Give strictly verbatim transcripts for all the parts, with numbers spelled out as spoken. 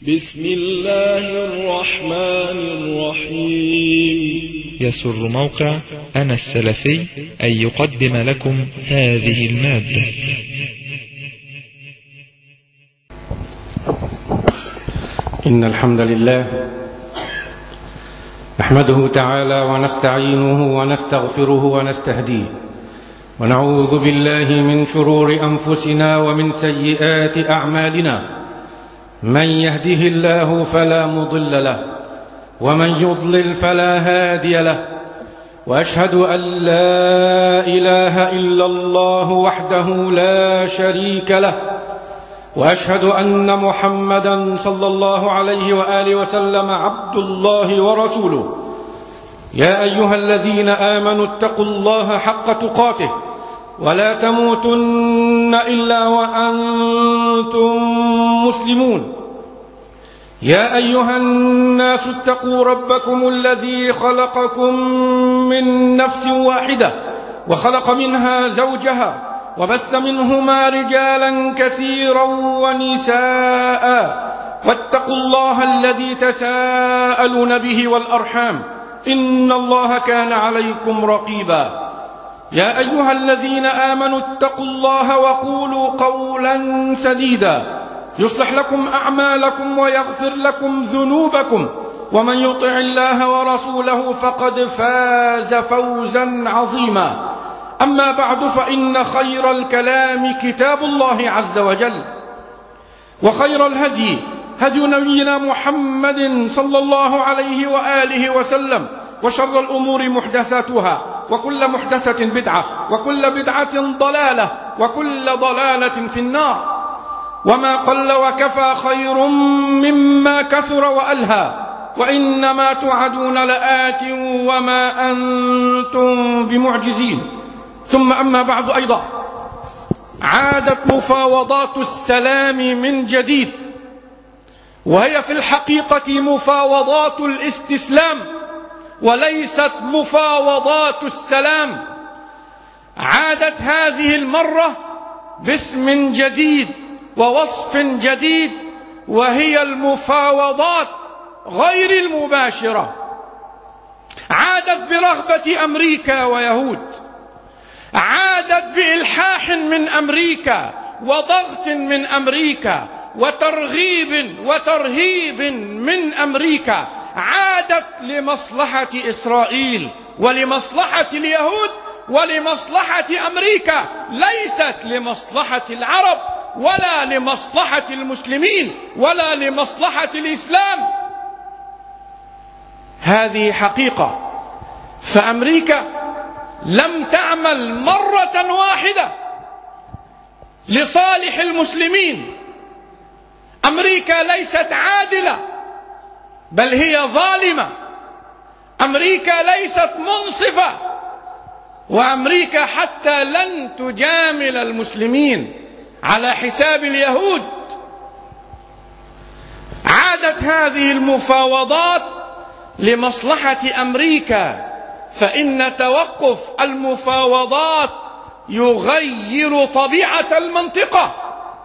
بسم الله الرحمن الرحيم. يسر موقع أنا السلفي أن يقدم لكم هذه المادة. إن الحمد لله نحمده تعالى ونستعينه ونستغفره ونستهديه، ونعوذ بالله من شرور أنفسنا ومن سيئات أعمالنا. من يهده الله فلا مضل له، ومن يضلل فلا هادي له، وأشهد أن لا إله إلا الله وحده لا شريك له، وأشهد أن محمدا صلى الله عليه وآله وسلم عبد الله ورسوله. يا أيها الذين آمنوا اتقوا الله حق تقاته ولا تموتن إلا وأنتم مسلمون. يا أيها الناس اتقوا ربكم الذي خلقكم من نفس واحدة وخلق منها زوجها وبث منهما رجالا كثيرا ونساء، واتقوا الله الذي تساءلون به والأرحام إن الله كان عليكم رقيبا. يا أيها الذين آمنوا اتقوا الله وقولوا قولا سديدا يصلح لكم أعمالكم ويغفر لكم ذنوبكم، ومن يطع الله ورسوله فقد فاز فوزا عظيما. أما بعد، فإن خير الكلام كتاب الله عز وجل، وخير الهدي هدي نبينا محمد صلى الله عليه وآله وسلم، وشر الأمور محدثاتها، وكل محدثة بدعة، وكل بدعة ضلالة، وكل ضلالة في النار. وما قل وكفى خير مما كثر وألهى، وإنما توعدون لآت وما أنتم بمعجزين. ثم أما بعد، أيضا عادت مفاوضات السلام من جديد، وهي في الحقيقة مفاوضات الاستسلام وليست مفاوضات السلام. عادت هذه المرة باسم جديد ووصف جديد، وهي المفاوضات غير المباشرة. عادت برغبة أمريكا ويهود، عادت بإلحاح من أمريكا وضغط من أمريكا وترغيب وترهيب من أمريكا. عادت لمصلحة إسرائيل ولمصلحة اليهود ولمصلحة أمريكا، ليست لمصلحة العرب ولا لمصلحة المسلمين ولا لمصلحة الإسلام. هذه حقيقة. فأمريكا لم تعمل مرة واحدة لصالح المسلمين. أمريكا ليست عادلة، بل هي ظالمة. أمريكا ليست منصفة، وأمريكا حتى لن تجامل المسلمين على حساب اليهود. عادت هذه المفاوضات لمصلحة أمريكا، فإن توقف المفاوضات يغير طبيعة المنطقة،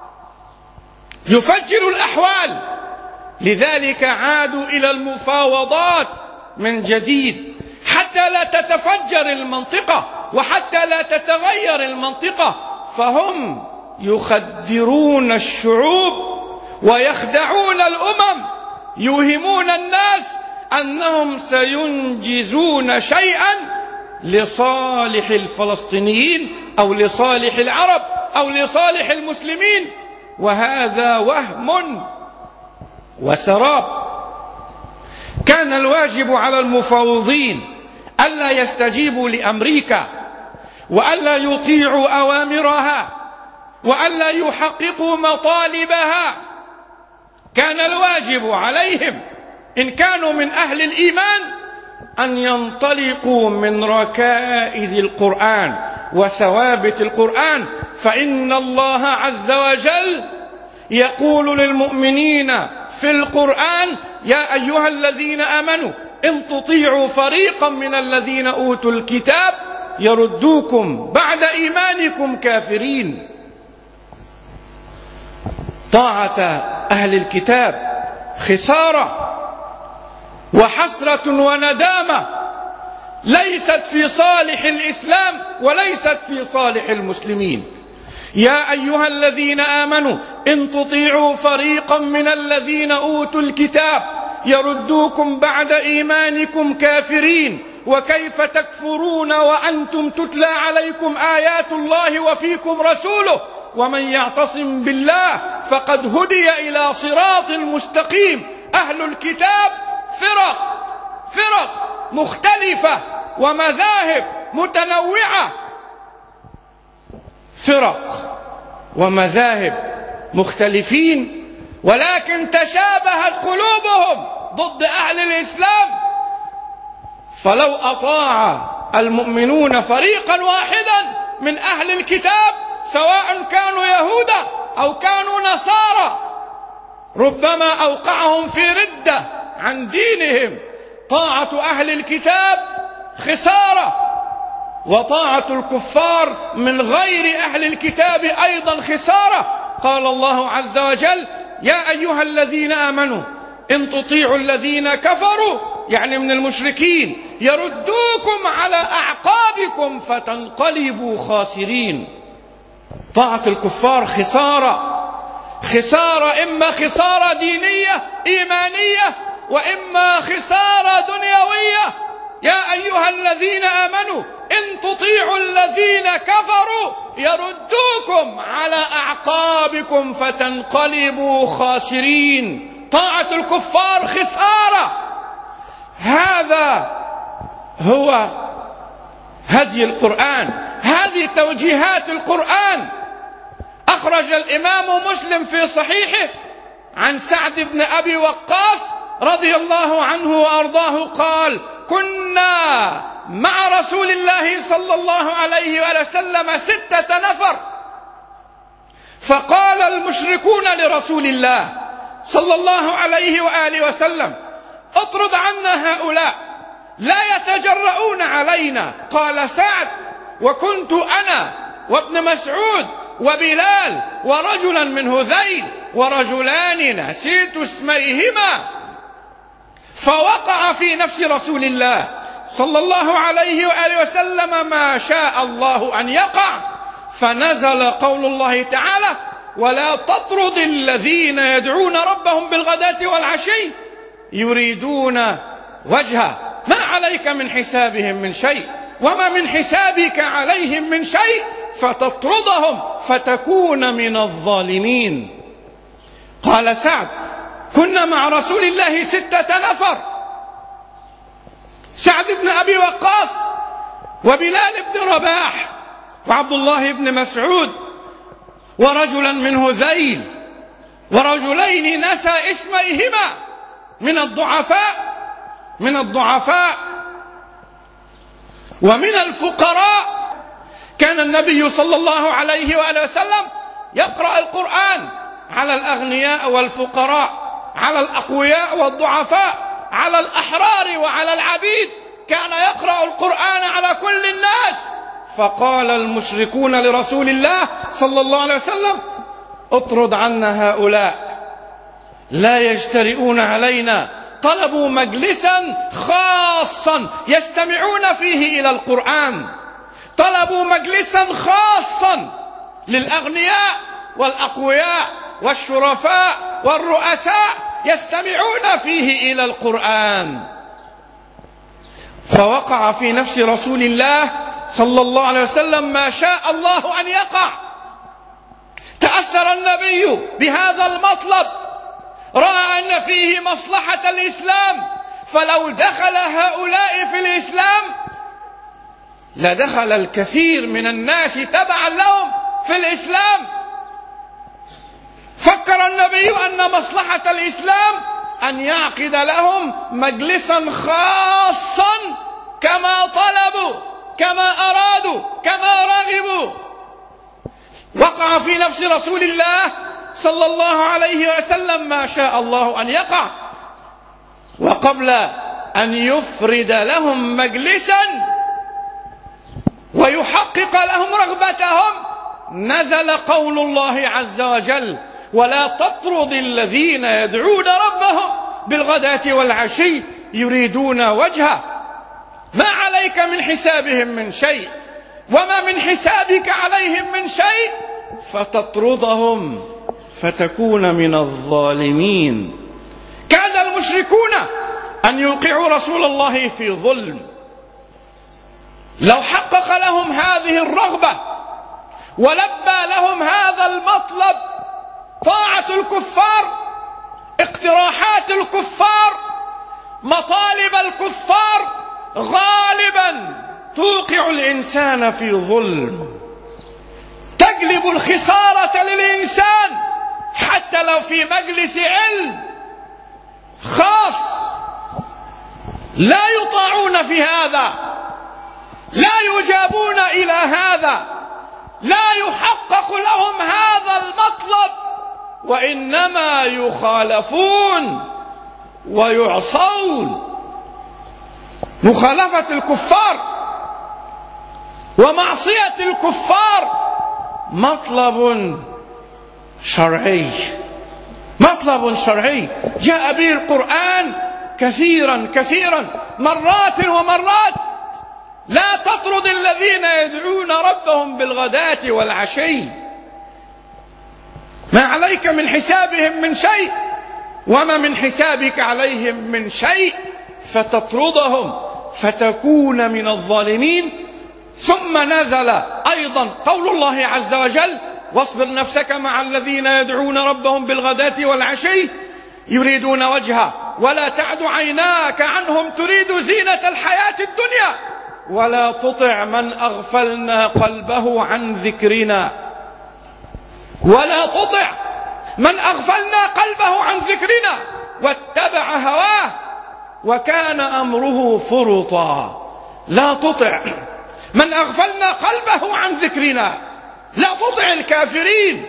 يفجر الأحوال. لذلك عادوا إلى المفاوضات من جديد، حتى لا تتفجر المنطقة وحتى لا تتغير المنطقة. فهم يخدرون الشعوب ويخدعون الأمم، يوهمون الناس أنهم سينجزون شيئا لصالح الفلسطينيين أو لصالح العرب أو لصالح المسلمين، وهذا وهم وسراب. كان الواجب على المفاوضين ألا يستجيبوا لأمريكا، وألا يطيعوا أوامرها، وألا يحققوا مطالبها. كان الواجب عليهم إن كانوا من أهل الإيمان أن ينطلقوا من ركائز القرآن وثوابت القرآن. فإن الله عز وجل يقول للمؤمنين في القرآن: يا أيها الذين آمنوا إن تطيعوا فريقا من الذين أوتوا الكتاب يردوكم بعد إيمانكم كافرين. طاعة أهل الكتاب خسارة وحسرة وندامة ليست في صالح الإسلام وليست في صالح المسلمين. يا أيها الذين آمنوا إن تطيعوا فريقا من الذين أوتوا الكتاب يردوكم بعد إيمانكم كافرين وكيف تكفرون وأنتم تتلى عليكم آيات الله وفيكم رسوله ومن يعتصم بالله فقد هدي إلى صراط مستقيم. أهل الكتاب فرق فرق مختلفة ومذاهب متنوعة، فرق ومذاهب مختلفين، ولكن تشابهت قلوبهم ضد أهل الإسلام. فلو أطاع المؤمنون فريقا واحدا من أهل الكتاب سواء كانوا يهودا أو كانوا نصارى ربما أوقعهم في ردة عن دينهم. طاعة أهل الكتاب خسارة، وطاعة الكفار من غير أهل الكتاب أيضا خسارة. قال الله عز وجل: يا أيها الذين آمنوا إن تطيعوا الذين كفروا، يعني من المشركين، يردوكم على أعقابكم فتنقلبوا خاسرين. طاعة الكفار خسارة، خسارة إما خسارة دينية إيمانية وإما خسارة دنيوية. يا أيها الذين آمنوا إن تطيعوا الذين كفروا يردوكم على أعقابكم فتنقلبوا خاسرين. طاعة الكفار خسارة. هذا هو هدي القرآن، هذه توجيهات القرآن. أخرج الإمام مسلم في صحيحه عن سعد بن أبي وقاص رضي الله عنه وأرضاه قال: كنا مع رسول الله صلى الله عليه وسلم ستة نفر، فقال المشركون لرسول الله صلى الله عليه وآله وسلم: اطرد عنا هؤلاء لا يتجرؤون علينا. قال سعد: وكنت أنا وابن مسعود وبلال ورجلا من هذيل ورجلان نسيت اسميهما. فوقع في نفس رسول الله صلى الله عليه وآله وسلم ما شاء الله أن يقع، فنزل قول الله تعالى: ولا تطرد الذين يدعون ربهم بالغداة والعشي يريدون وجهه ما عليك من حسابهم من شيء وما من حسابك عليهم من شيء فتطردهم فتكون من الظالمين. قال سعد: كنا مع رسول الله ستة نفر، سعد بن أبي وقاص وبلال بن رباح وعبد الله بن مسعود ورجلا من هذيل ورجلين نسى اسميهما من الضعفاء من الضعفاء ومن الفقراء. كان النبي صلى الله عليه وآله وسلم يقرأ القرآن على الأغنياء والفقراء، على الأقوياء والضعفاء، على الأحرار وعلى العبيد، كان يقرأ القرآن على كل الناس. فقال المشركون لرسول الله صلى الله عليه وسلم: اطرد عنا هؤلاء لا يجترئون علينا. طلبوا مجلسا خاصا يستمعون فيه إلى القرآن، طلبوا مجلسا خاصا للأغنياء والأقوياء والشرفاء والرؤساء يستمعون فيه إلى القرآن. فوقع في نفس رسول الله صلى الله عليه وسلم ما شاء الله أن يقع. تأثر النبي بهذا المطلب، رأى أن فيه مصلحة الإسلام، فلو دخل هؤلاء في الإسلام لدخل الكثير من الناس تبعا لهم في الإسلام. فكر النبي أن مصلحة الإسلام أن يعقد لهم مجلسا خاصا كما طلبوا، كما أرادوا، كما رغبوا. وقع في نفس رسول الله صلى الله عليه وسلم ما شاء الله أن يقع، وقبل أن يفرد لهم مجلسا ويحقق لهم رغبتهم نزل قول الله عز وجل: ولا تطرد الذين يدعون ربهم بالغداة والعشي يريدون وجهه ما عليك من حسابهم من شيء وما من حسابك عليهم من شيء فتطردهم فتكون من الظالمين. كاد المشركون أن يوقعوا رسول الله في ظلم. لو حقق لهم هذه الرغبة ولبى لهم هذا المطلب، طاعة الكفار، اقتراحات الكفار، مطالب الكفار، غالبا توقع الإنسان في ظلم، تجلب الخسارة للإنسان حتى لو في مجلس علم خاص لا يطاعون في هذا، لا يجابون إلى هذا، لا يحقق لهم هذا المطلب، وإنما يخالفون ويعصون. مخالفة الكفار ومعصية الكفار مطلب شرعي، مطلب شرعي جاء به القرآن كثيرا كثيرا مرات ومرات. لا تطرد الذين يدعون ربهم بالغداة والعشي، ما عليك من حسابهم من شيء وما من حسابك عليهم من شيء فتطردهم فتكون من الظالمين. ثم نزل أيضا قول الله عز وجل: واصبر نفسك مع الذين يدعون ربهم بالغداة والعشي يريدون وجهه ولا تعد عيناك عنهم تريد زينة الحياة الدنيا ولا تطع من أغفلنا قلبه عن ذكرنا ولا تطع من أغفلنا قلبه عن ذكرنا واتبع هواه وكان أمره فرطا. لا تطع من أغفلنا قلبه عن ذكرنا، لا تطع الكافرين.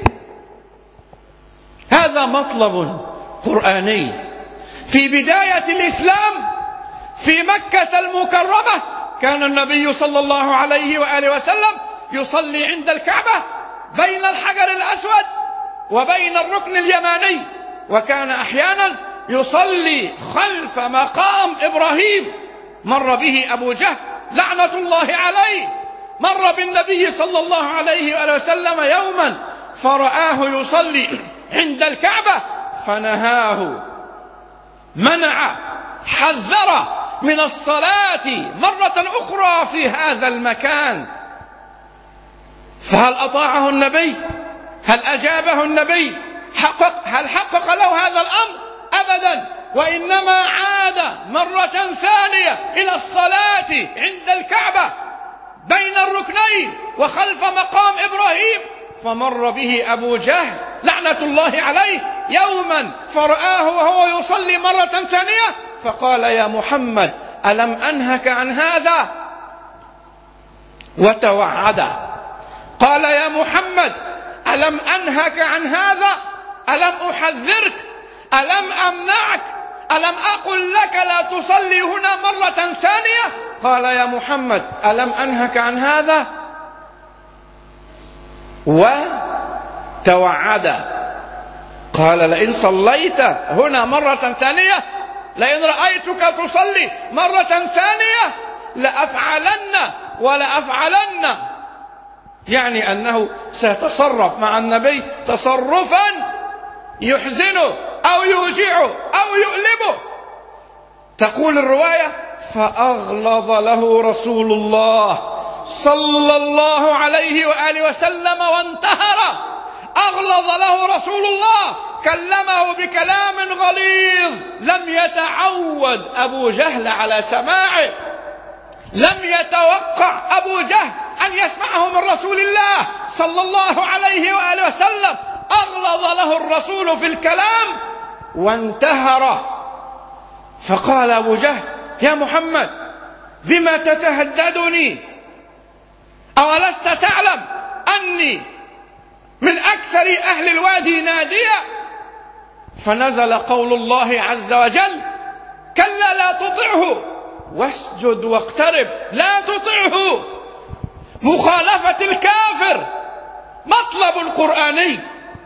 هذا مطلب قرآني. في بداية الإسلام في مكة المكرمة كان النبي صلى الله عليه وآله وسلم يصلي عند الكعبة بين الحجر الأسود وبين الركن اليماني، وكان أحيانا يصلي خلف مقام إبراهيم. مر به أبو جهل لعنة الله عليه، مر بالنبي صلى الله عليه وآله وسلم يوما فرآه يصلي عند الكعبة فنهاه، منع، حذر من الصلاة مرة أخرى في هذا المكان. فهل أطاعه النبي؟ هل أجابه النبي؟ حقق هل حقق له هذا الأمر؟ أبدا، وإنما عاد مرة ثانية إلى الصلاة عند الكعبة بين الركنين وخلف مقام إبراهيم. فمر به أبو جهل لعنة الله عليه يوما فرآه وهو يصلي مرة ثانية فقال: يا محمد ألم أنهك عن هذا؟ وتوعد، قال: يا محمد ألم أنهك عن هذا؟ ألم أحذرك؟ ألم أمنعك؟ ألم أقل لك لا تصلي هنا مرة ثانية؟ قال: يا محمد ألم أنهك عن هذا؟ وتوعد، قال: لئن صليت هنا مرة ثانية، لئن رأيتك تصلي مرة ثانية لأفعلن ولأفعلن، يعني أنه سيتصرف مع النبي تصرفا يحزنه أو يوجعه أو يؤلمه. تقول الرواية: فأغلظ له رسول الله صلى الله عليه وآله وسلم وانتهر. أغلظ له رسول الله، كلمه بكلام غليظ لم يتعود أبو جهل على سماعه، لم يتوقع أبو جهل أن يسمعه من رسول الله صلى الله عليه وآله وسلم. أغلظ له الرسول في الكلام وانتهر. فقال أبو جهل: يا محمد بما تتهددني؟ أولست تعلم أني من أكثر أهل الوادي ناديا؟ فنزل قول الله عز وجل: كلا لا تطعه واسجد واقترب. لا تطعه. مخالفة الكافر مطلب قرآني.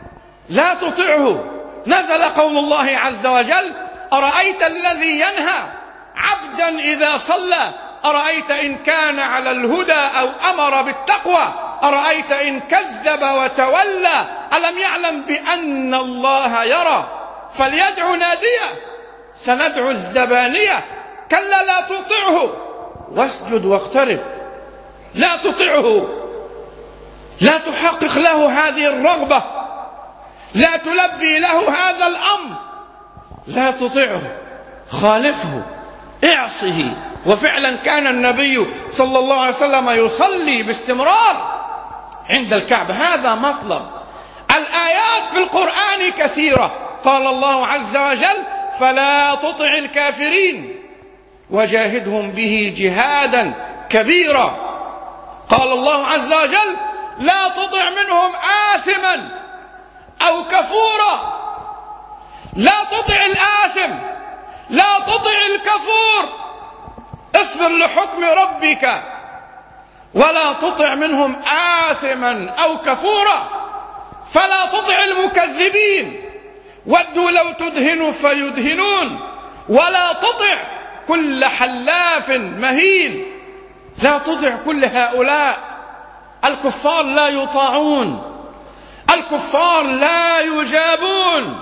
لا تطعه. نزل قول الله عز وجل: أرأيت الذي ينهى عبدا إذا صلى أرأيت إن كان على الهدى أو أمر بالتقوى أرأيت إن كذب وتولى ألم يعلم بأن الله يرى فليدع ناديه سندع الزبانية كلا لا تطعه واسجد واقترب. لا تطعه، لا تحقق له هذه الرغبة، لا تلبي له هذا الأمر، لا تطعه، خالفه، اعصه. وفعلا كان النبي صلى الله عليه وسلم يصلي باستمرار عند الكعبة. هذا مطلب. الآيات في القرآن كثيرة. قال الله عز وجل: فلا تطع الكافرين وجاهدهم به جهادا كبيرا. قال الله عز وجل: لا تطع منهم آثما أو كفورا. لا تطع الآثم، لا تطع الكفور، اصبر لحكم ربك. ولا تطع منهم آثما أو كفورا. فلا تطع المكذبين ودوا لو تدهن فيدهنون. ولا تطع كل حلاف مهين. لا تطع كل هؤلاء. الكفار لا يطاعون، الكفار لا يجابون.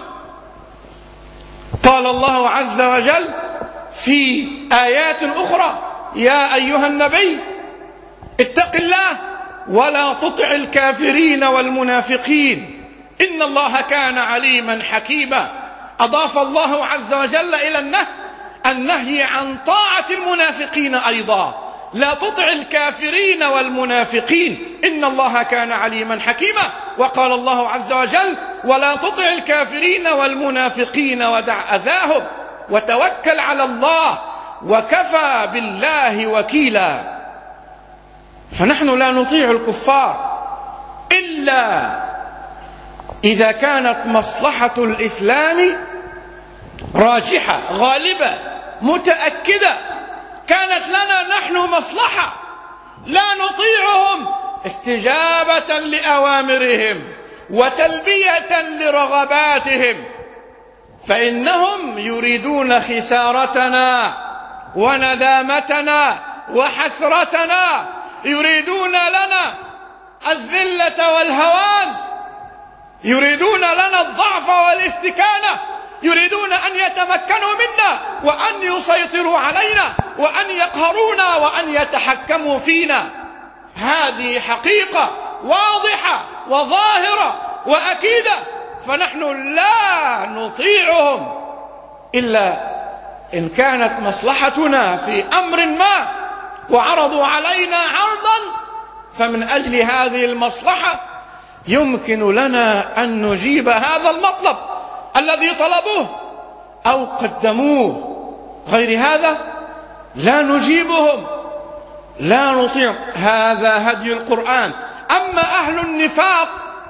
قال الله عز وجل في آيات أخرى: يا أيها النبي اتق الله ولا تطع الكافرين والمنافقين إن الله كان عليما حكيما. أضاف الله عز وجل إلى النهي النهي عن طاعة المنافقين أيضا. لا تطع الكافرين والمنافقين إن الله كان عليما حكيما. وقال الله عز وجل: ولا تطع الكافرين والمنافقين ودع أذاهم وتوكل على الله وكفى بالله وكيلا. فنحن لا نطيع الكفار إلا إذا كانت مصلحة الإسلام راجحة غالبة متأكدة. كانت لنا نحن مصلحة لا نطيعهم استجابة لأوامرهم وتلبية لرغباتهم، فإنهم يريدون خسارتنا وندامتنا وحسرتنا، يريدون لنا الذلة والهوان، يريدون لنا الضعف والاستكانة، يريدون أن يتمكنوا منا وأن يسيطروا علينا وأن يقهرونا وأن يتحكموا فينا. هذه حقيقة واضحة وظاهرة وأكيدة. فنحن لا نطيعهم إلا إن كانت مصلحتنا في أمر ما وعرضوا علينا عرضا، فمن أجل هذه المصلحة يمكن لنا أن نجيب هذا المطلب الذي طلبوه أو قدموه. غير هذا لا نجيبهم، لا نطيع. هذا هدي القرآن. أما أهل النفاق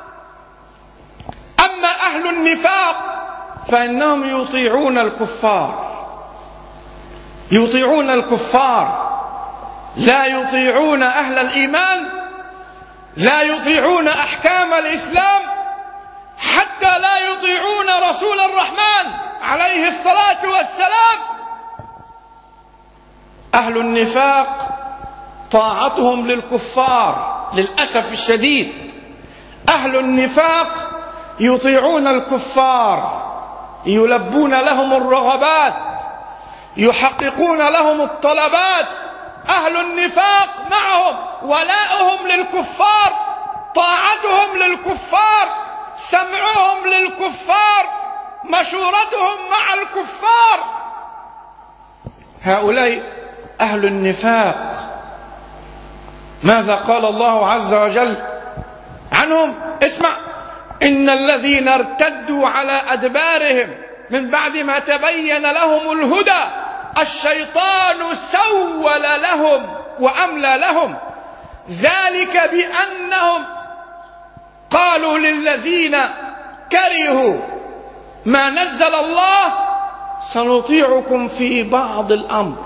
أما أهل النفاق فإنهم يطيعون الكفار يطيعون الكفار لا يطيعون أهل الإيمان، لا يطيعون أحكام الإسلام، حتى لا يطيعون رسول الرحمن عليه الصلاة والسلام. أهل النفاق طاعتهم للكفار للأسف الشديد. أهل النفاق يطيعون الكفار، يلبون لهم الرغبات، يحققون لهم الطلبات. أهل النفاق معهم ولاؤهم للكفار، طاعتهم للكفار، سمعهم للكفار، مشورتهم مع الكفار. هؤلاء أهل النفاق. ماذا قال الله عز وجل عنهم؟ اسمع: إن الذين ارتدوا على أدبارهم من بعد ما تبين لهم الهدى الشيطان سول لهم وأملى لهم ذلك بأنهم قالوا للذين كرهوا ما نزل الله سنطيعكم في بعض الأمر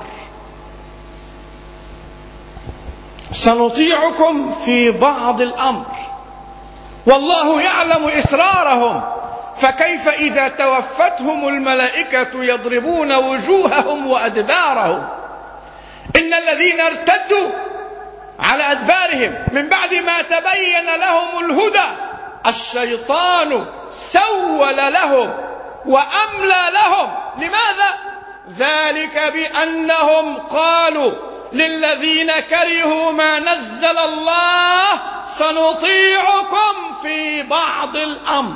سنطيعكم في بعض الأمر والله يعلم إسرارهم فكيف إذا توفتهم الملائكة يضربون وجوههم وأدبارهم. إن الذين ارتدوا على أدبارهم من بعد ما تبين لهم الهدى الشيطان سول لهم وأملى لهم. لماذا؟ ذلك بأنهم قالوا للذين كرهوا ما نزل الله سنطيعكم في بعض الأمر.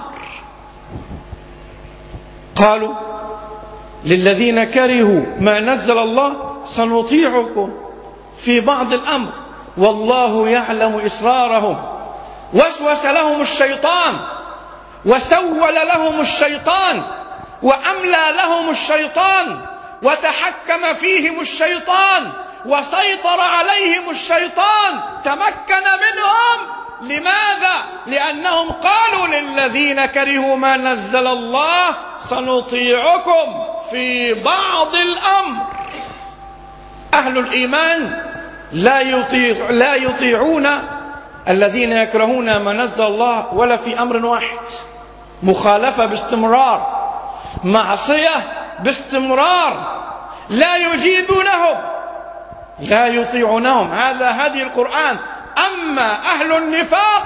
قالوا للذين كرهوا ما نزل الله سنطيعكم في بعض الأمر والله يعلم إسرارهم. وسوس لهم الشيطان وسول لهم الشيطان وأملى لهم الشيطان وتحكم فيهم الشيطان وسيطر عليهم الشيطان، تمكن منهم. لماذا؟ لأنهم قالوا للذين كرهوا ما نزل الله سنطيعكم في بعض الأمر. أهل الإيمان لا يطيع لا يطيعون الذين يكرهون ما نزل الله ولا في أمر واحد. مخالفة باستمرار، معصية باستمرار، لا يجيبونهم لا يطيعونهم. هذا هدي القرآن. أما أهل النفاق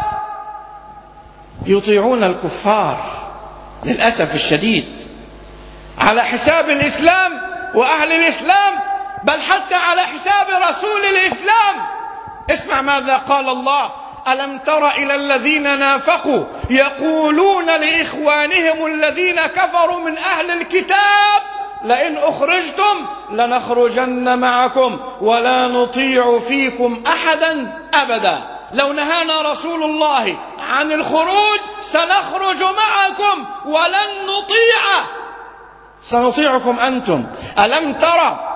يطيعون الكفار للأسف الشديد على حساب الإسلام وأهل الإسلام، بل حتى على حساب رسول الإسلام. اسمع ماذا قال الله: ألم تر إلى الذين نافقوا يقولون لإخوانهم الذين كفروا من أهل الكتاب لئن أخرجتم لنخرجن معكم ولا نطيع فيكم أحدا أبدا. لو نهانا رسول الله عن الخروج سنخرج معكم ولن نطيع سنطيعكم أنتم. ألم ترى؟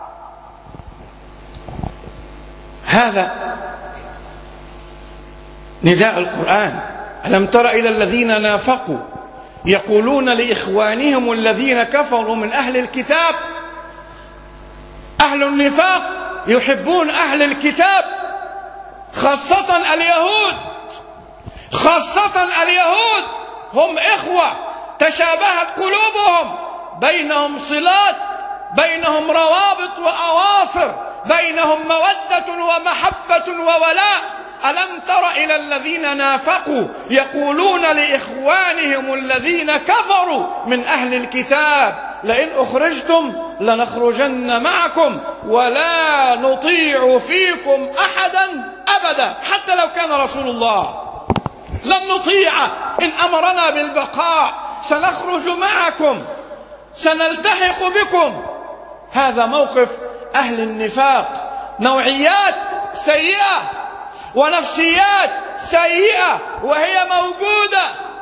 هذا نداء القرآن. ألم تر إلى الذين نافقوا يقولون لإخوانهم الذين كفروا من أهل الكتاب. أهل النفاق يحبون أهل الكتاب، خاصة اليهود خاصة اليهود هم إخوة تشابهت قلوبهم، بينهم صلات، بينهم روابط وأواصر، بينهم مودة ومحبة وولاء. ألم تر إلى الذين نافقوا يقولون لإخوانهم الذين كفروا من أهل الكتاب لئن أخرجتم لنخرجن معكم ولا نطيع فيكم أحدا أبدا. حتى لو كان رسول الله لن نطيع إن أمرنا بالبقاء، سنخرج معكم، سنلتحق بكم. هذا موقف أهل النفاق. نوعيات سيئة ونفسيات سيئة وهي موجودة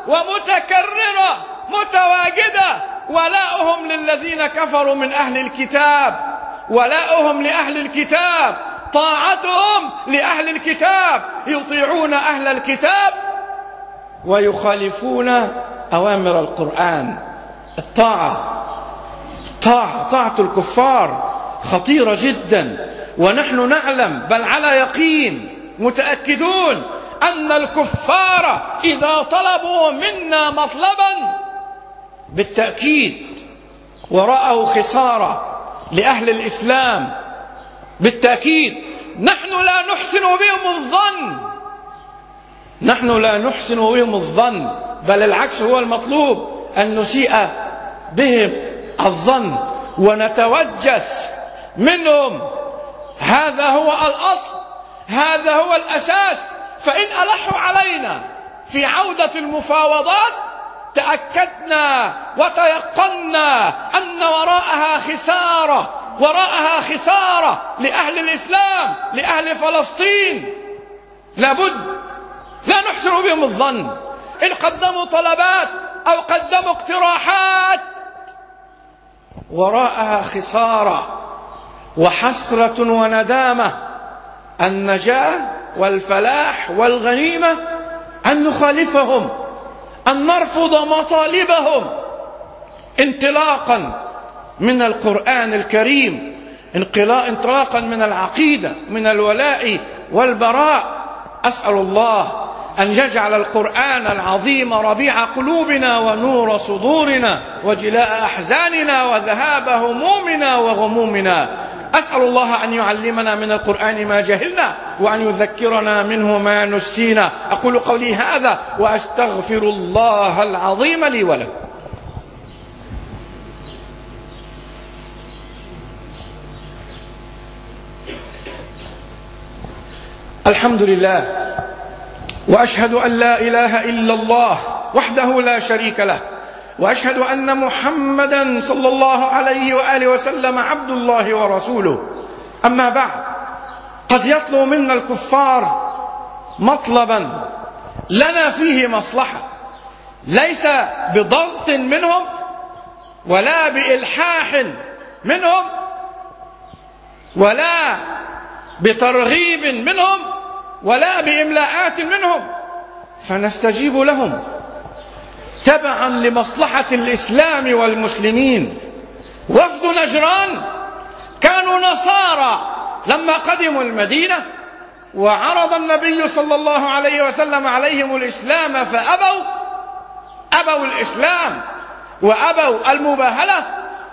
ومتكررة متواجدة. ولاؤهم للذين كفروا من أهل الكتاب، ولاؤهم لأهل الكتاب، طاعتهم لأهل الكتاب، يطيعون أهل الكتاب ويخالفون أوامر القرآن. الطاعة طاعة طاعة الكفار خطيرة جدا، ونحن نعلم بل على يقين متأكدون أن الكفار إذا طلبوا منا مطلبا بالتأكيد وراءه خسارة لأهل الإسلام. بالتأكيد نحن لا نحسن بهم الظن نحن لا نحسن بهم الظن بل العكس هو المطلوب، أن نسيء بهم الظن ونتوجس منهم. هذا هو الأصل، هذا هو الأساس. فإن ألحوا علينا في عودة المفاوضات تأكدنا وتيقنا أن وراءها خسارة، وراءها خسارة لأهل الإسلام، لأهل فلسطين. لابد لا نحسن بهم الظن. إن قدموا طلبات أو قدموا اقتراحات وراءها خسارة وحسرة وندامة. النجاة والفلاح والغنيمة أن نخالفهم، أن نرفض مطالبهم انطلاقا من القرآن الكريم، انطلاقا من العقيدة، من الولاء والبراء. أسأل الله أن يجعل القرآن العظيم ربيع قلوبنا ونور صدورنا وجلاء أحزاننا وذهاب همومنا وغمومنا. أسأل الله أن يعلمنا من القرآن ما جهلنا وأن يذكرنا منه ما نسينا. أقول قولي هذا وأستغفر الله العظيم لي ولكم. الحمد لله وأشهد أن لا إله إلا الله وحده لا شريك له، وأشهد أن محمدا صلى الله عليه وآله وسلم عبد الله ورسوله. أما بعد، قد يطلب منا الكفار مطلبا لنا فيه مصلحة، ليس بضغط منهم ولا بإلحاح منهم ولا بترغيب منهم ولا بإملاءات منهم، فنستجيب لهم تبعا لمصلحة الإسلام والمسلمين. وفد نجران كانوا نصارى لما قدموا المدينة وعرض النبي صلى الله عليه وسلم عليهم الإسلام فأبوا أبوا الإسلام وأبوا المباهلة،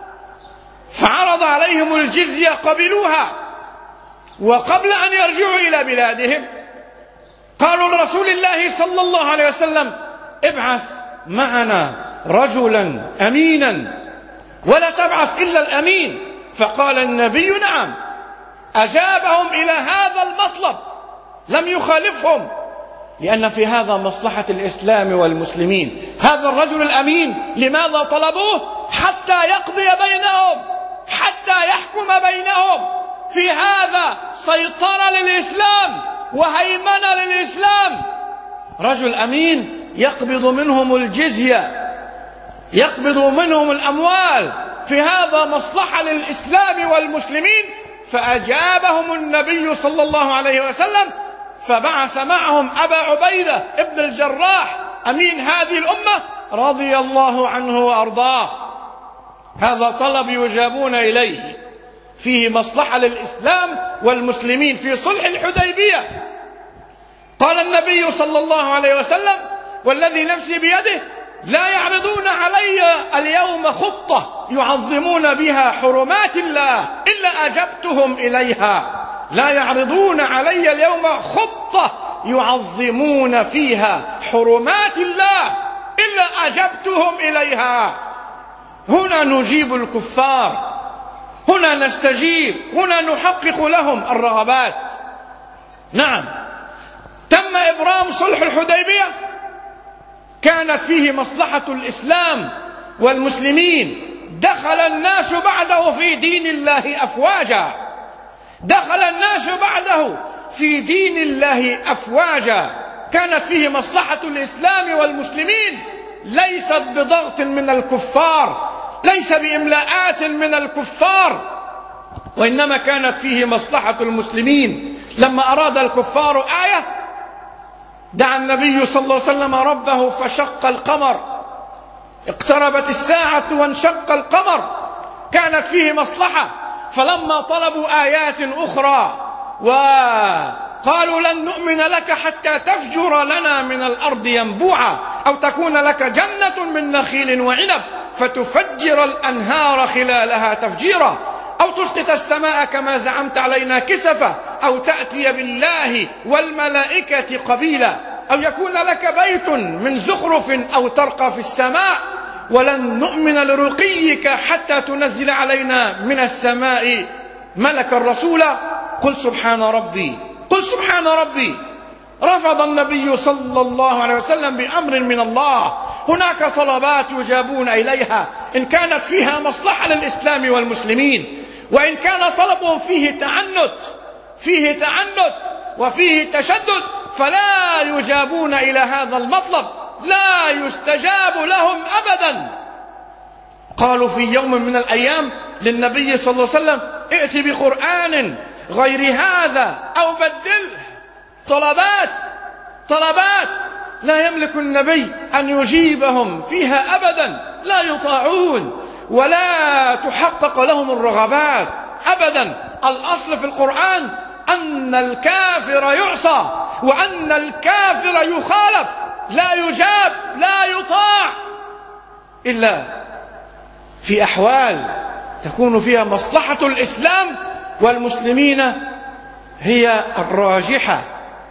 فعرض عليهم الجزية قبلوها. وقبل أن يرجعوا إلى بلادهم قالوا لرسول الله صلى الله عليه وسلم: ابعث معنا رجلا أمينا ولا تبعث إلا الأمين. فقال النبي: نعم. أجابهم إلى هذا المطلب، لم يخالفهم، لأن في هذا مصلحة الإسلام والمسلمين. هذا الرجل الأمين لماذا طلبوه؟ حتى يقضي بينهم، حتى يحكم بينهم. في هذا سيطرة للإسلام وهيمنة للإسلام. رجل أمين يقبض منهم الجزية، يقبض منهم الأموال، في هذا مصلحة للإسلام والمسلمين. فأجابهم النبي صلى الله عليه وسلم، فبعث معهم أبا عبيدة ابن الجراح أمين هذه الأمة رضي الله عنه وأرضاه. هذا طلب يجابون إليه، فيه مصلحة للإسلام والمسلمين. في صلح الحديبية قال النبي صلى الله عليه وسلم: والذي نفسي بيده لا يعرضون علي اليوم خطة يعظمون بها حرمات الله إلا أجبتهم إليها. لا يعرضون علي اليوم خطة يعظمون فيها حرمات الله إلا أجبتهم إليها. هنا نجيب الكفار، هنا نستجيب، هنا نحقق لهم الرغبات. نعم، تم إبرام صلح الحديبية، كانت فيه مصلحة الإسلام والمسلمين. دخل الناس بعده في دين الله أفواجا، دخل الناس بعده في دين الله أفواجا. كانت فيه مصلحة الإسلام والمسلمين، ليست بضغط من الكفار، ليس بإملاءات من الكفار، وإنما كانت فيه مصلحة المسلمين. لما أراد الكفار آية دعا النبي صلى الله عليه وسلم ربه فشق القمر، اقتربت الساعة وانشق القمر، كانت فيه مصلحة. فلما طلبوا آيات أخرى وقالوا لن نؤمن لك حتى تفجر لنا من الأرض ينبوعا أو تكون لك جنة من نخيل وعنب فتفجر الأنهار خلالها تفجيرا أو تسقط السماء كما زعمت علينا كسفا أو تأتي بالله والملائكة قبيلا أو يكون لك بيت من زخرف أو ترقى في السماء ولن نؤمن لرقيك حتى تنزل علينا من السماء ملكا رسولا. قل سبحان ربي قل سبحان ربي. رفض النبي صلى الله عليه وسلم بأمر من الله. هناك طلبات يجابون إليها إن كانت فيها مصلحة للإسلام والمسلمين، وإن كان طلبهم فيه تعنت فيه تعنت وفيه تشدد فلا يجابون إلى هذا المطلب، لا يستجاب لهم أبدا. قالوا في يوم من الأيام للنبي صلى الله عليه وسلم ائت بقرآن غير هذا أو بدله. طلبات طلبات لا يملك النبي أن يجيبهم فيها أبدا، لا يطاعون ولا تحقق لهم الرغبات أبدا. الأصل في القرآن أن الكافر يعصى وأن الكافر يخالف، لا يجاب لا يطاع إلا في أحوال تكون فيها مصلحة الإسلام والمسلمين هي الراجحة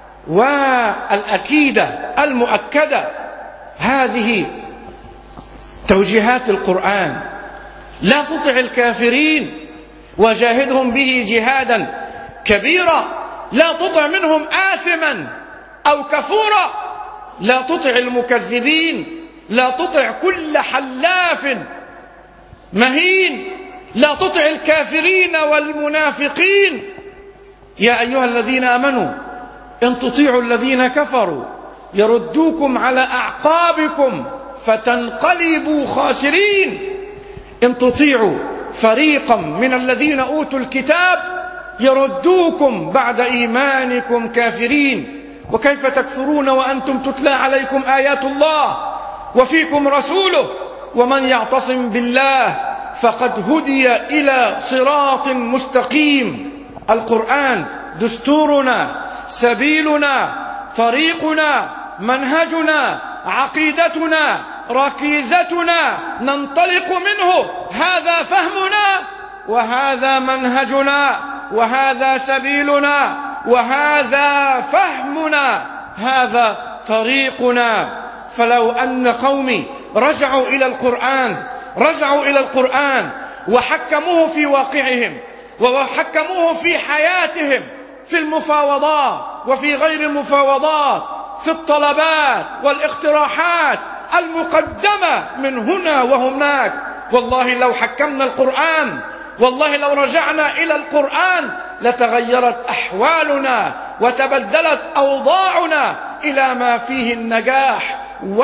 والأكيدة المؤكدة. هذه توجيهات القرآن. لا تطع الكافرين وجاهدهم به جهادا كبيرا، لا تطع منهم آثما أو كفورا، لا تطع المكذبين، لا تطع كل حلاف مهين، لا تطع الكافرين والمنافقين. يا أيها الذين آمنوا إن تطيعوا الذين كفروا يردوكم على أعقابكم فتنقلبوا خاسرين. إن تطيعوا فريقا من الذين أوتوا الكتاب يردوكم بعد إيمانكم كافرين. وكيف تكفرون وأنتم تتلى عليكم آيات الله وفيكم رسوله ومن يعتصم بالله فقد هدي إلى صراط مستقيم. القرآن دستورنا، سبيلنا، طريقنا، منهجنا، عقيدتنا، ركيزتنا، ننطلق منه. هذا فهمنا وهذا منهجنا وهذا سبيلنا وهذا فهمنا، هذا طريقنا. فلو أن قومي رجعوا إلى القرآن رجعوا إلى القرآن وحكموه في واقعهم وحكموه في حياتهم، في المفاوضات وفي غير المفاوضات، في الطلبات والاقتراحات المقدمة من هنا وهناك، والله لو حكمنا القرآن، والله لو رجعنا إلى القرآن لتغيرت أحوالنا وتبدلت أوضاعنا إلى ما فيه النجاح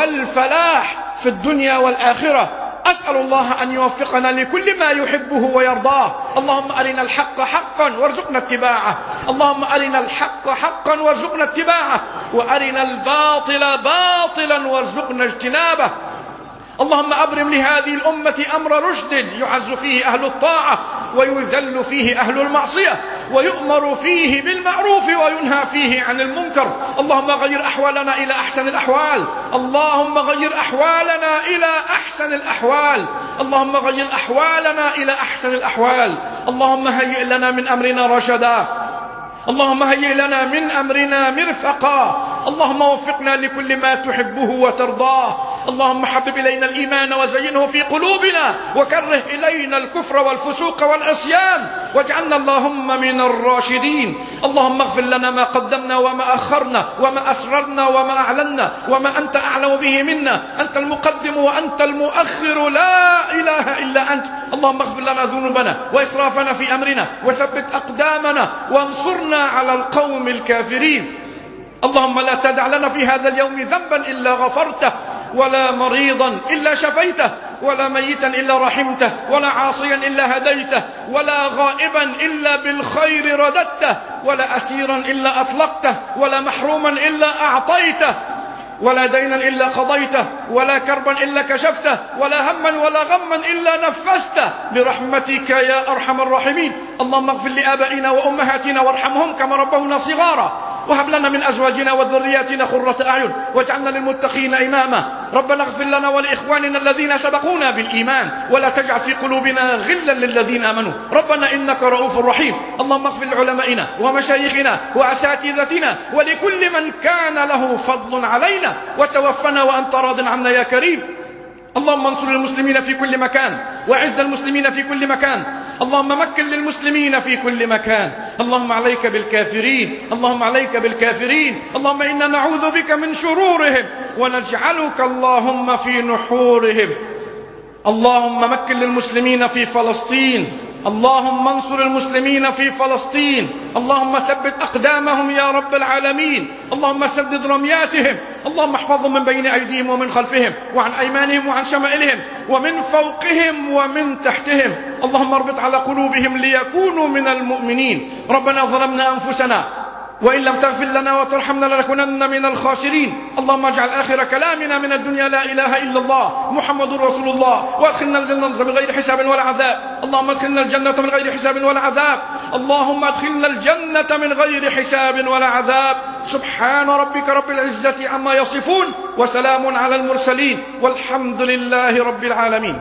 والفلاح في الدنيا والآخرة. أسأل الله أن يوفقنا لكل ما يحبه ويرضاه. اللهم أرنا الحق حقا وارزقنا اتباعه، اللهم أرنا الحق حقا وارزقنا اتباعه، وأرنا الباطل باطلا وارزقنا اجتنابه. اللهم أبرم لهذه الأمة أمر رشد يعز فيه أهل الطاعة ويذل فيه أهل المعصية، ويؤمر فيه بالمعروف وينهى فيه عن المنكر. اللهم غير أحوالنا إلى أحسن الأحوال، اللهم غير أحوالنا إلى أحسن الأحوال، اللهم غير أحوالنا إلى أحسن الأحوال. اللهم هيئ لنا من أمرنا رشدا، اللهم هيئ لنا من أمرنا مرفقا، اللهم وفقنا لكل ما تحبه وترضاه. اللهم حبب إلينا الإيمان وزينه في قلوبنا، وكره إلينا الكفر والفسوق والعصيان، واجعلنا اللهم من الراشدين. اللهم اغفر لنا ما قدمنا وما أخرنا وما أسررنا وما أعلنا وما أنت أعلم به منا، أنت المقدم وأنت المؤخر، لا إله إلا أنت. اللهم اغفر لنا ذنوبنا وإسرافنا في أمرنا وثبت أقدامنا وانصرنا على القوم الكافرين. اللهم لا تدع لنا في هذا اليوم ذنبا إلا غفرته، ولا مريضا إلا شفيته، ولا ميتا إلا رحمته، ولا عاصيا إلا هديته، ولا غائبا إلا بالخير رددته، ولا أسيرا إلا أطلقته، ولا محروما إلا أعطيته، ولا دينا إلا قضيته، ولا كربا إلا كشفته، ولا هما ولا غما إلا نفسته، برحمتك يا أرحم الراحمين. اللهم اغفر لآبائنا وأمهاتنا وارحمهم كما ربونا صغارا، وهب لنا من أزواجنا وذرياتنا قرة أعين واجعلنا للمتقين إماما. ربنا اغفر لنا ولإخواننا الذين سبقونا بالإيمان، ولا تجعل في قلوبنا غلا للذين آمنوا، ربنا إنك رؤوف رحيم. اللهم اغفر لعلمائنا ومشايخنا وأساتذتنا ولكل من كان له فضل علينا، وتوفنا وأنت راض عنا يا كريم. اللهم انصر المسلمين في كل مكان، وأعز المسلمين في كل مكان، اللهم مكن للمسلمين في كل مكان. اللهم عليك بالكافرين، اللهم عليك بالكافرين، اللهم إنا نعوذ بك من شرورهم ونجعلك اللهم في نحورهم. اللهم مكن للمسلمين في فلسطين، اللهم انصر المسلمين في فلسطين، اللهم ثبت أقدامهم يا رب العالمين، اللهم سدد رمياتهم، اللهم احفظهم من بين أيديهم ومن خلفهم وعن أيمانهم وعن شمائلهم ومن فوقهم ومن تحتهم. اللهم اربط على قلوبهم ليكونوا من المؤمنين. ربنا ظلمنا أنفسنا وإن لم تغفر لنا وترحمنا لنكونن من الخاسرين. اللهم اجعل آخر كلامنا من الدنيا لا إله إلا الله محمد رسول الله، وادخلنا الجنة من غير حساب ولا عذاب. اللهم ادخلنا الجنة من غير حساب ولا عذاب. اللهم ادخلنا الجنة من غير حساب ولا عذاب. سبحان ربك رب العزة عما يصفون، وسلام على المرسلين، والحمد لله رب العالمين.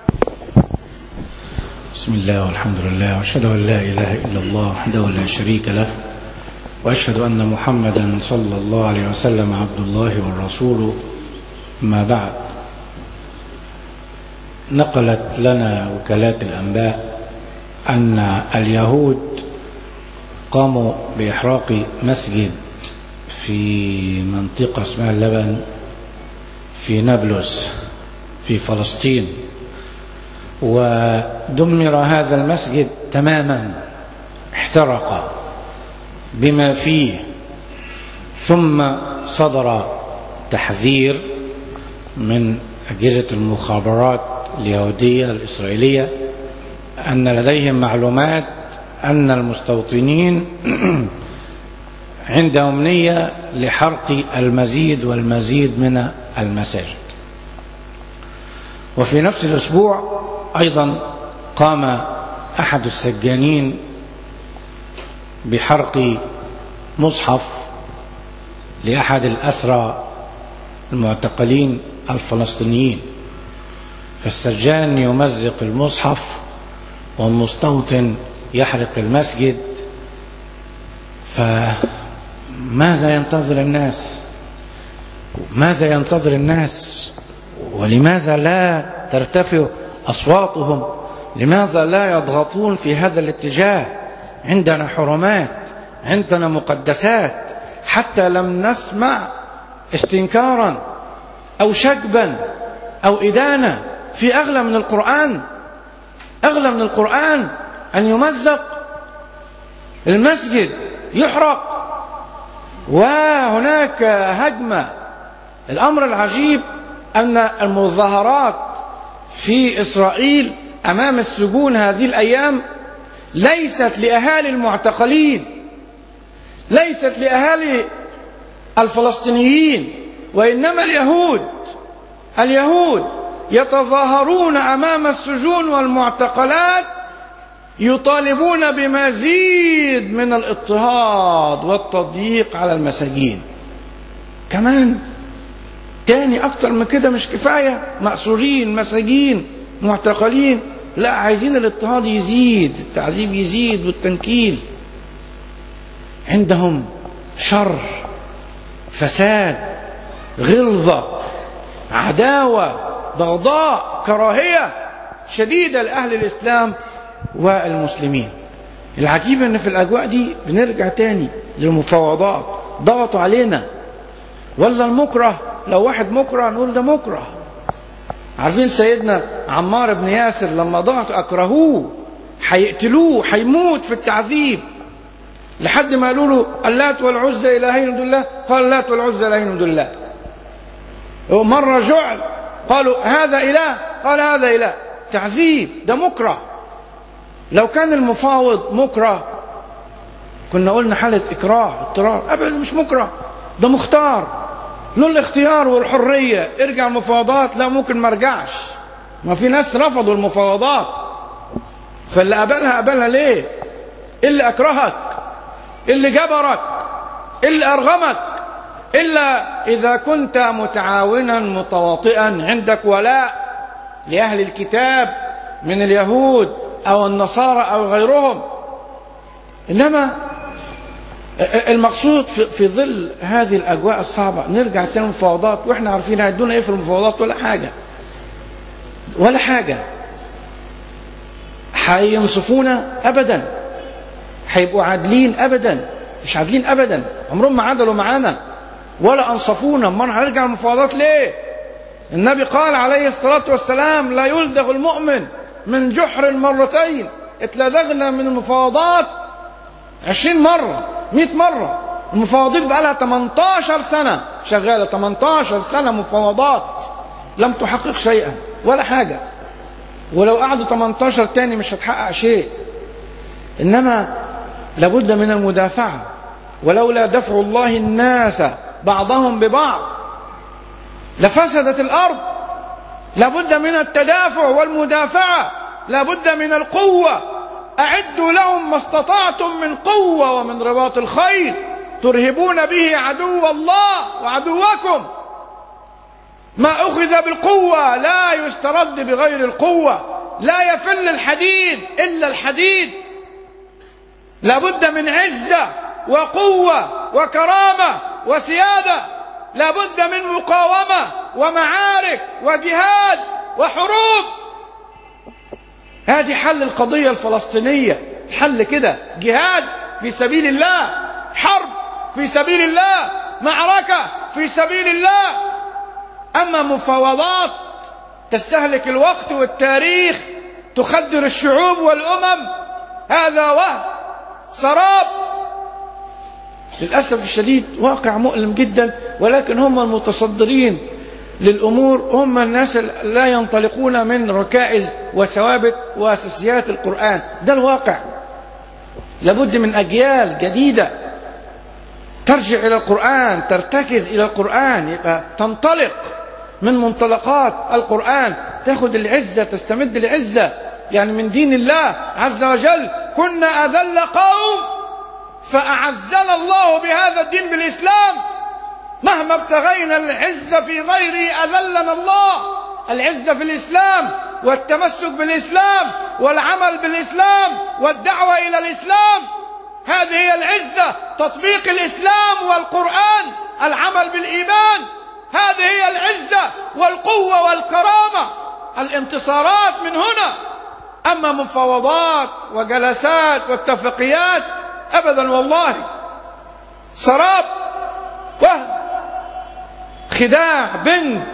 بسم الله والحمد لله، وأشهد أن لا إله إلا الله وحده لا شريك له، وأشهد أن محمدا صلى الله عليه وسلم عبد الله والرسول. ما بعد، نقلت لنا وكالات الأنباء أن اليهود قاموا بإحراق مسجد في منطقة اسمها اللبن في نابلس في فلسطين، ودمر هذا المسجد تماما، احترق بما فيه. ثم صدر تحذير من أجهزة المخابرات اليهودية الإسرائيلية أن لديهم معلومات أن المستوطنين عندهم نية لحرق المزيد والمزيد من المساجد. وفي نفس الأسبوع أيضا قام أحد السجانين بحرق مصحف لأحد الأسرى المعتقلين الفلسطينيين، فالسجان يمزق المصحف والمستوطن يحرق المسجد. فماذا ينتظر الناس؟ ماذا ينتظر الناس؟ ولماذا لا ترتفع أصواتهم؟ لماذا لا يضغطون في هذا الاتجاه؟ عندنا حرمات، عندنا مقدسات، حتى لم نسمع استنكارا أو شكبا أو إدانة في أغلى من القرآن. أغلى من القرآن أن يمزق المسجد، يحرق، وهناك هجمة. الأمر العجيب أن المظاهرات في إسرائيل أمام السجون هذه الأيام ليست لأهالي المعتقلين، ليست لأهالي الفلسطينيين، وإنما اليهود. اليهود يتظاهرون أمام السجون والمعتقلات، يطالبون بمزيد من الاضطهاد والتضييق على المساجين. كمان تاني أكتر من كده مش كفاية، مأسورين، مساجين، معتقلين، لا، عايزين الاضطهاد يزيد، التعذيب يزيد والتنكيل. عندهم شر، فساد، غلظة، عداوة، بغضاء، كراهية شديدة لأهل الإسلام والمسلمين. العجيب أن في الأجواء دي بنرجع تاني للمفاوضات. ضغطوا علينا، ولا المكره، لو واحد مكره نقول ده مكره. عارفين سيدنا عمار بن ياسر لما ضغطوا أكرهوه، حيقتلوه، حيموت في التعذيب، لحد ما قالوا له اللات والعزى إلهين من دون الله، قال اللات والعزى إلهين من دون الله. مرة جعل، قالوا هذا إله، قال هذا إله. تعذيب، ده مكره. لو كان المفاوض مكره كنا قلنا حالة إكراه، اضطرار. أبدا مش مكره، ده مختار، له الاختيار والحرية. ارجع المفاوضات، لا ممكن ما ارجعش. ما في ناس رفضوا المفاوضات، فاللي قبلها قبلها ليه؟ اللي أكرهك، اللي جبرك، اللي أرغمك، إلا إذا كنت متعاونا متواطئا، عندك ولاء لأهل الكتاب من اليهود أو النصارى أو غيرهم. إنما المقصود في ظل هذه الأجواء الصعبة نرجع تاني المفاوضات، وإحنا عارفين هيدونا إيه في المفاوضات؟ ولا حاجة، ولا حاجة. هينصفونا أبدا، هيبقوا عادلين أبدا، مش عادلين أبدا، عمرهم ما عدلوا معانا ولا أنصفونا. ما هنرجع المفاوضات ليه؟ النبي قال عليه الصلاة والسلام لا يلدغ المؤمن من جحر مرتين. اتلدغنا من المفاوضات عشرين مرة، مئة مرة. المفاوضات بقى لها ثمانية عشر سنة شغالة، ثمانية عشر سنة مفاوضات لم تحقق شيئا ولا حاجة. ولو قعدوا ثمانية عشر تاني مش هتحقق شيء. إنما لابد من المدافعة ولولا دفع الله الناس بعضهم ببعض لفسدت الأرض. لابد من التدافع والمدافعة، لابد من القوة. أعدوا لهم ما استطعتم من قوة ومن رباط الخيل ترهبون به عدو الله وعدوكم. ما أخذ بالقوة لا يسترد بغير القوة. لا يفل الحديد إلا الحديد. لابد من عزة وقوة وكرامة وسيادة. لابد من مقاومة ومعارك وجهاد وحروب. هذه حل القضية الفلسطينية. حل كده، جهاد في سبيل الله، حرب في سبيل الله، معركة في سبيل الله. أما مفاوضات تستهلك الوقت والتاريخ، تخدر الشعوب والأمم، هذا وهم، سراب. للأسف الشديد واقع مؤلم جدا، ولكن هم المتصدرين للأمور، هم الناس لا ينطلقون من ركائز وثوابت وأساسيات القرآن. ده الواقع. لابد من أجيال جديدة ترجع إلى القرآن، ترتكز إلى القرآن، يبقى تنطلق من منطلقات القرآن، تأخذ العزة، تستمد العزة يعني من دين الله عز وجل. كنا أذل قوم فأعزنا الله بهذا الدين بالإسلام. مهما ابتغينا العزة في غيره أذلنا الله. العزة في الإسلام والتمسك بالإسلام والعمل بالإسلام والدعوة إلى الإسلام، هذه هي العزة. تطبيق الإسلام والقرآن، العمل بالإيمان، هذه هي العزة والقوة والكرامة. الانتصارات من هنا. أما مفاوضات وجلسات واتفاقيات أبدا والله سراب، وهم، خداع، بنك،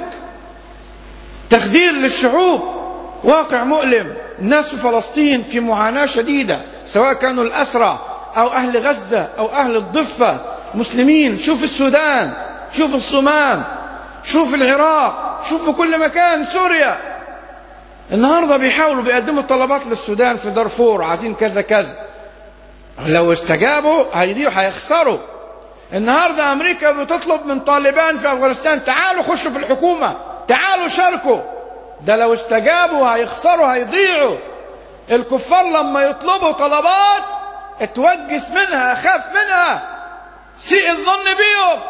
تخدير للشعوب. واقع مؤلم. الناس في فلسطين في معاناة شديدة، سواء كانوا الأسرى أو أهل غزة أو أهل الضفة مسلمين. شوف السودان، شوف الصومال، شوف العراق، شوف كل مكان، سوريا. النهاردة بيحاولوا بيقدموا طلبات للسودان في دارفور، عايزين كذا كذا. لو استجابوا هيديوا، هيخسروا. النهاردة أمريكا بتطلب من طالبان في أفغانستان تعالوا خشوا في الحكومة، تعالوا شاركوا. ده لو استجابوا هيخسروا، هيضيعوا. الكفار لما يطلبوا طلبات اتوجس منها، خاف منها، سيء الظن بيهم،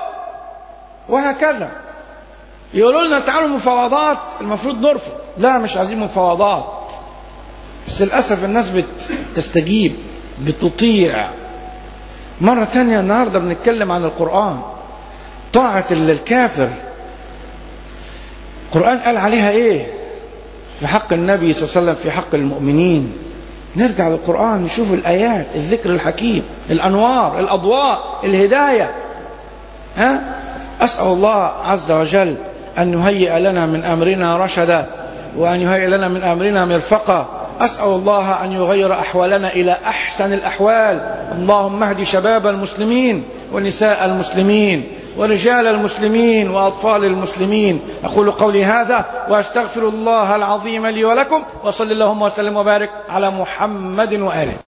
وهكذا. يقولوا لنا تعالوا مفاوضات، المفروض نرفض. لا، مش عايزين مفاوضات. بس للأسف الناس بتستجيب، بتطيع. مرة ثانية النهاردة بنتكلم عن القرآن، طاعة الكافر. القرآن قال عليها ايه في حق النبي صلى الله عليه وسلم، في حق المؤمنين. نرجع للقرآن نشوف الآيات، الذكر الحكيم، الأنوار، الأضواء، الهداية. ها؟ أسأل الله عز وجل أن يهيئ لنا من أمرنا رشدا، وأن يهيئ لنا من أمرنا مرفقا. أسأل الله أن يغير أحوالنا إلى أحسن الأحوال. اللهم اهد شباب المسلمين ونساء المسلمين ورجال المسلمين وأطفال المسلمين. أقول قولي هذا وأستغفر الله العظيم لي ولكم، وصلى اللهم وسلم وبارك على محمد وآله.